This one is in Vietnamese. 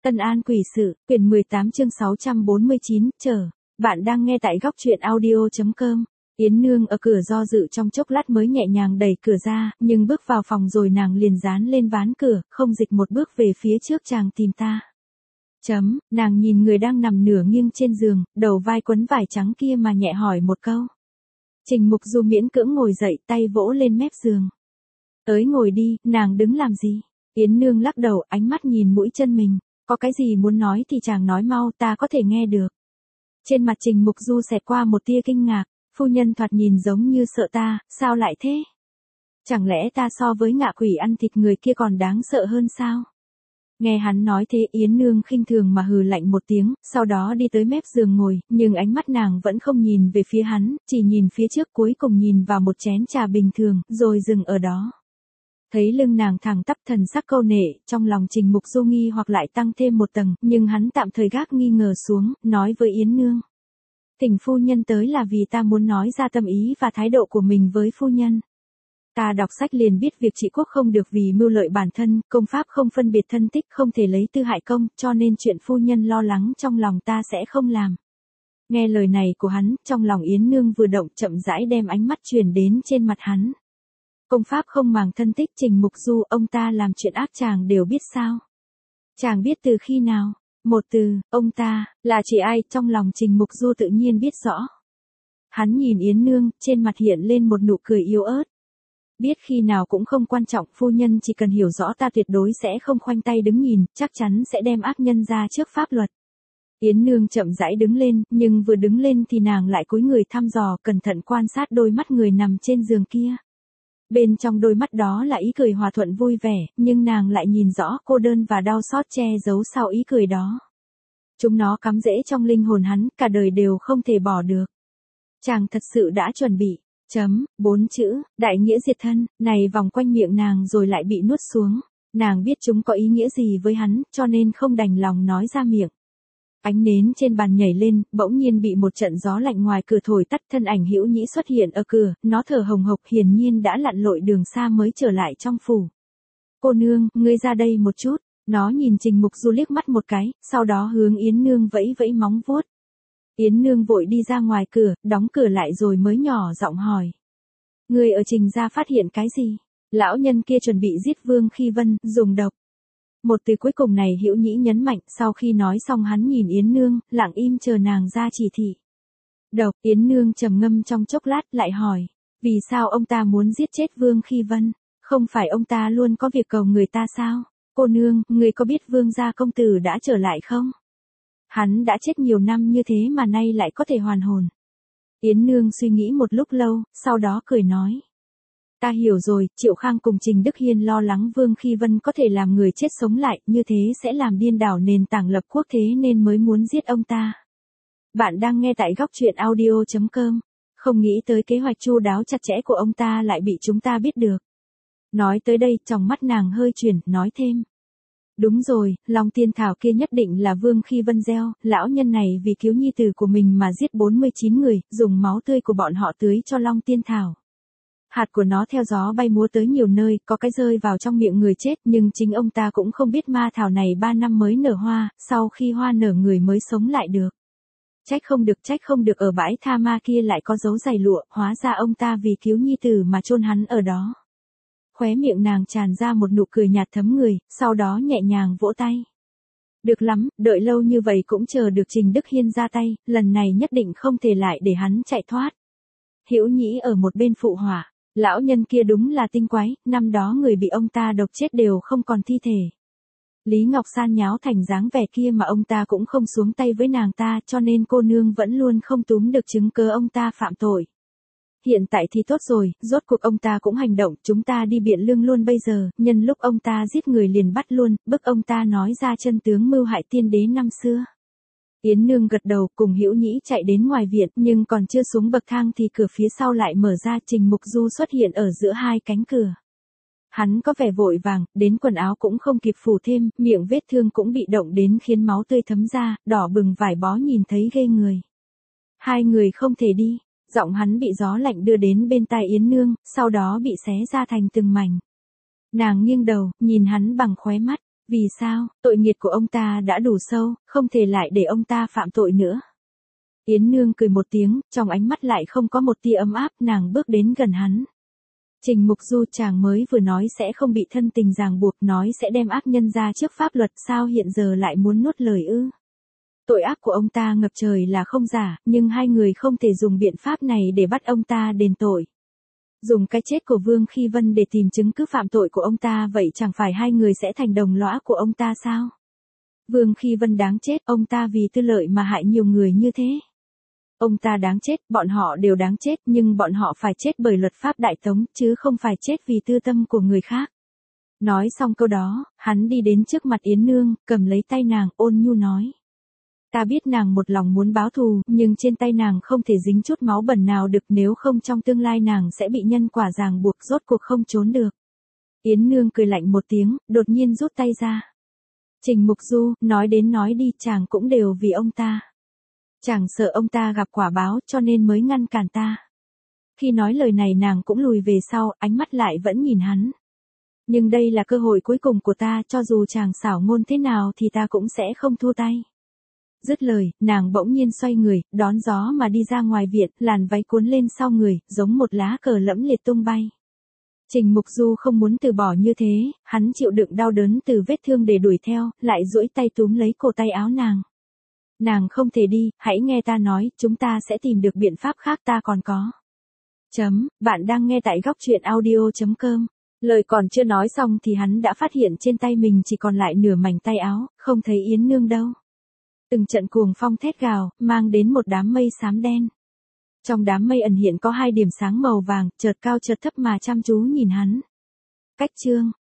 Tân An quỷ sự, quyển 18 chương 649, bạn đang nghe tại góc truyện audio.com. Yến Nương ở cửa do dự trong chốc lát mới nhẹ nhàng đẩy cửa ra, nhưng bước vào phòng rồi nàng liền dán lên ván cửa, không dịch một bước về phía trước chàng tìm ta. Nàng nhìn người đang nằm nửa nghiêng trên giường, đầu vai quấn vải trắng kia mà nhẹ hỏi một câu. Trình Mục Du miễn cưỡng ngồi dậy, tay vỗ lên mép giường. Tới ngồi đi, nàng đứng làm gì? Yến Nương lắc đầu, ánh mắt nhìn mũi chân mình. Có cái gì muốn nói thì chàng nói mau, ta có thể nghe được. Trên mặt Trình Mục Du xẹt qua một tia kinh ngạc, phu nhân thoạt nhìn giống như sợ ta, sao lại thế? Chẳng lẽ ta so với ngạ quỷ ăn thịt người kia còn đáng sợ hơn sao? Nghe hắn nói thế, Yến Nương khinh thường mà hừ lạnh một tiếng, sau đó đi tới mép giường ngồi, nhưng ánh mắt nàng vẫn không nhìn về phía hắn, chỉ nhìn phía trước, cuối cùng nhìn vào một chén trà bình thường, rồi dừng ở đó. Thấy lưng nàng thẳng tắp, thần sắc câu nệ, trong lòng Trình Mục Du nghi hoặc lại tăng thêm một tầng, nhưng hắn tạm thời gác nghi ngờ xuống, nói với Yến Nương. Thỉnh phu nhân tới là vì ta muốn nói ra tâm ý và thái độ của mình với phu nhân. Ta đọc sách liền biết việc trị quốc không được vì mưu lợi bản thân, công pháp không phân biệt thân tích, không thể lấy tư hại công, cho nên chuyện phu nhân lo lắng trong lòng ta sẽ không làm. Nghe lời này của hắn, trong lòng Yến Nương vừa động, chậm rãi đem ánh mắt chuyển đến trên mặt hắn. Công pháp không màng thân tích, Trình Mục Du, ông ta làm chuyện ác chàng đều biết sao? Chàng biết từ khi nào? Một từ, ông ta, là chỉ ai? Trong lòng Trình Mục Du tự nhiên biết rõ. Hắn nhìn Yến Nương, trên mặt hiện lên một nụ cười yếu ớt. Biết khi nào cũng không quan trọng, phu nhân chỉ cần hiểu rõ ta tuyệt đối sẽ không khoanh tay đứng nhìn, chắc chắn sẽ đem ác nhân ra trước pháp luật. Yến Nương chậm rãi đứng lên, nhưng vừa đứng lên thì nàng lại cúi người thăm dò, cẩn thận quan sát đôi mắt người nằm trên giường kia. Bên trong đôi mắt đó là ý cười hòa thuận vui vẻ, nhưng nàng lại nhìn rõ cô đơn và đau xót che giấu sau ý cười đó. Chúng nó cắm rễ trong linh hồn hắn, cả đời đều không thể bỏ được. Chàng thật sự đã chuẩn bị. 4 chữ, đại nghĩa diệt thân, này vòng quanh miệng nàng rồi lại bị nuốt xuống. Nàng biết chúng có ý nghĩa gì với hắn, cho nên không đành lòng nói ra miệng. Ánh nến trên bàn nhảy lên, bỗng nhiên bị một trận gió lạnh ngoài cửa thổi tắt, thân ảnh Hữu Nhĩ xuất hiện ở cửa, nó thở hồng hộc, hiển nhiên đã lặn lội đường xa mới trở lại trong phủ. Cô nương, ngươi ra đây một chút. Nó nhìn Trình Mục Du liếc mắt một cái, sau đó hướng Yến Nương vẫy vẫy móng vuốt. Yến Nương vội đi ra ngoài cửa, đóng cửa lại rồi mới nhỏ giọng hỏi. Ngươi ở Trình gia phát hiện cái gì? Lão nhân kia chuẩn bị giết Vương Khi Vân, dùng độc. Một từ cuối cùng này Hữu Nhĩ nhấn mạnh, sau khi nói xong hắn nhìn Yến Nương, lặng im chờ nàng ra chỉ thị. Độc, Yến Nương trầm ngâm trong chốc lát lại hỏi, vì sao ông ta muốn giết chết Vương Khi Vân? Không phải ông ta luôn có việc cầu người ta sao? Cô nương, người có biết Vương gia công tử đã trở lại không? Hắn đã chết nhiều năm như thế mà nay lại có thể hoàn hồn. Yến Nương suy nghĩ một lúc lâu, sau đó cười nói. Ta hiểu rồi, Triệu Khang cùng Trình Đức Hiên lo lắng Vương Khi Vân có thể làm người chết sống lại, như thế sẽ làm điên đảo nền tảng lập quốc thế nên mới muốn giết ông ta. Bạn đang nghe tại góc truyện audio.com, không nghĩ tới kế hoạch chu đáo chặt chẽ của ông ta lại bị chúng ta biết được. Nói tới đây, trong mắt nàng hơi chuyển, nói thêm. Đúng rồi, Long Tiên Thảo kia nhất định là Vương Khi Vân gieo, lão nhân này vì cứu nhi tử của mình mà giết 49 người, dùng máu tươi của bọn họ tưới cho Long Tiên Thảo. Hạt của nó theo gió bay múa tới nhiều nơi, có cái rơi vào trong miệng người chết, nhưng chính ông ta cũng không biết ma thảo này 3 năm mới nở hoa, sau khi hoa nở người mới sống lại được. Trách không được ở bãi tha ma kia lại có dấu giày lụa, hóa ra ông ta vì cứu nhi tử mà chôn hắn ở đó. Khóe miệng nàng tràn ra một nụ cười nhạt thấm người, sau đó nhẹ nhàng vỗ tay. Được lắm, đợi lâu như vậy cũng chờ được Trình Đức Hiên ra tay, lần này nhất định không thể lại để hắn chạy thoát. Hữu Nhĩ ở một bên phụ họa, lão nhân kia đúng là tinh quái, năm đó người bị ông ta độc chết đều không còn thi thể. Lý Ngọc San nháo thành dáng vẻ kia mà ông ta cũng không xuống tay với nàng ta, cho nên cô nương vẫn luôn không túm được chứng cớ ông ta phạm tội. Hiện tại thì tốt rồi, rốt cuộc ông ta cũng hành động, chúng ta đi Biện Lương luôn bây giờ, nhân lúc ông ta giết người liền bắt luôn, bức ông ta nói ra chân tướng mưu hại tiên đế năm xưa. Yến Nương gật đầu, cùng Hữu Nhĩ chạy đến ngoài viện, nhưng còn chưa xuống bậc thang thì cửa phía sau lại mở ra, Trình Mục Du xuất hiện ở giữa hai cánh cửa. Hắn có vẻ vội vàng, đến quần áo cũng không kịp phủ thêm, miệng vết thương cũng bị động đến khiến máu tươi thấm ra, đỏ bừng vải bó nhìn thấy ghê người. Hai người không thể đi. Giọng hắn bị gió lạnh đưa đến bên tai Yến Nương, sau đó bị xé ra thành từng mảnh. Nàng nghiêng đầu, nhìn hắn bằng khóe mắt. Vì sao, tội nghiệt của ông ta đã đủ sâu, không thể lại để ông ta phạm tội nữa. Yến Nương cười một tiếng, trong ánh mắt lại không có một tia ấm áp, nàng bước đến gần hắn. Trình Mục Du, chàng mới vừa nói sẽ không bị thân tình ràng buộc, nói sẽ đem ác nhân ra trước pháp luật, sao hiện giờ lại muốn nuốt lời ư? Tội ác của ông ta ngập trời là không giả, nhưng hai người không thể dùng biện pháp này để bắt ông ta đền tội. Dùng cái chết của Vương Khi Vân để tìm chứng cứ phạm tội của ông ta, vậy chẳng phải hai người sẽ thành đồng lõa của ông ta sao? Vương Khi Vân đáng chết, ông ta vì tư lợi mà hại nhiều người như thế. Ông ta đáng chết, bọn họ đều đáng chết, nhưng bọn họ phải chết bởi luật pháp Đại Tống, chứ không phải chết vì tư tâm của người khác. Nói xong câu đó, hắn đi đến trước mặt Yến Nương, cầm lấy tay nàng, ôn nhu nói. Ta biết nàng một lòng muốn báo thù, nhưng trên tay nàng không thể dính chút máu bẩn nào được, nếu không trong tương lai nàng sẽ bị nhân quả ràng buộc, rốt cuộc không trốn được. Yến Nương cười lạnh một tiếng, đột nhiên rút tay ra. Trình Mục Du, nói đến nói đi, chàng cũng đều vì ông ta. Chàng sợ ông ta gặp quả báo cho nên mới ngăn cản ta. Khi nói lời này nàng cũng lùi về sau, ánh mắt lại vẫn nhìn hắn. Nhưng đây là cơ hội cuối cùng của ta, cho dù chàng xảo ngôn thế nào thì ta cũng sẽ không thua tay. Dứt lời, nàng bỗng nhiên xoay người, đón gió mà đi ra ngoài viện, làn váy cuốn lên sau người, giống một lá cờ lẫm liệt tung bay. Trình Mục Du không muốn từ bỏ như thế, hắn chịu đựng đau đớn từ vết thương để đuổi theo, lại duỗi tay túm lấy cổ tay áo nàng. Nàng không thể đi, hãy nghe ta nói, chúng ta sẽ tìm được biện pháp khác, ta còn có. Bạn đang nghe tại góc truyện audio.com. Lời còn chưa nói xong thì hắn đã phát hiện trên tay mình chỉ còn lại nửa mảnh tay áo, không thấy Yến Nương đâu. Từng trận cuồng phong thét gào, mang đến một đám mây xám đen. Trong đám mây ẩn hiện có hai điểm sáng màu vàng, chợt cao chợt thấp mà chăm chú nhìn hắn. Cách chương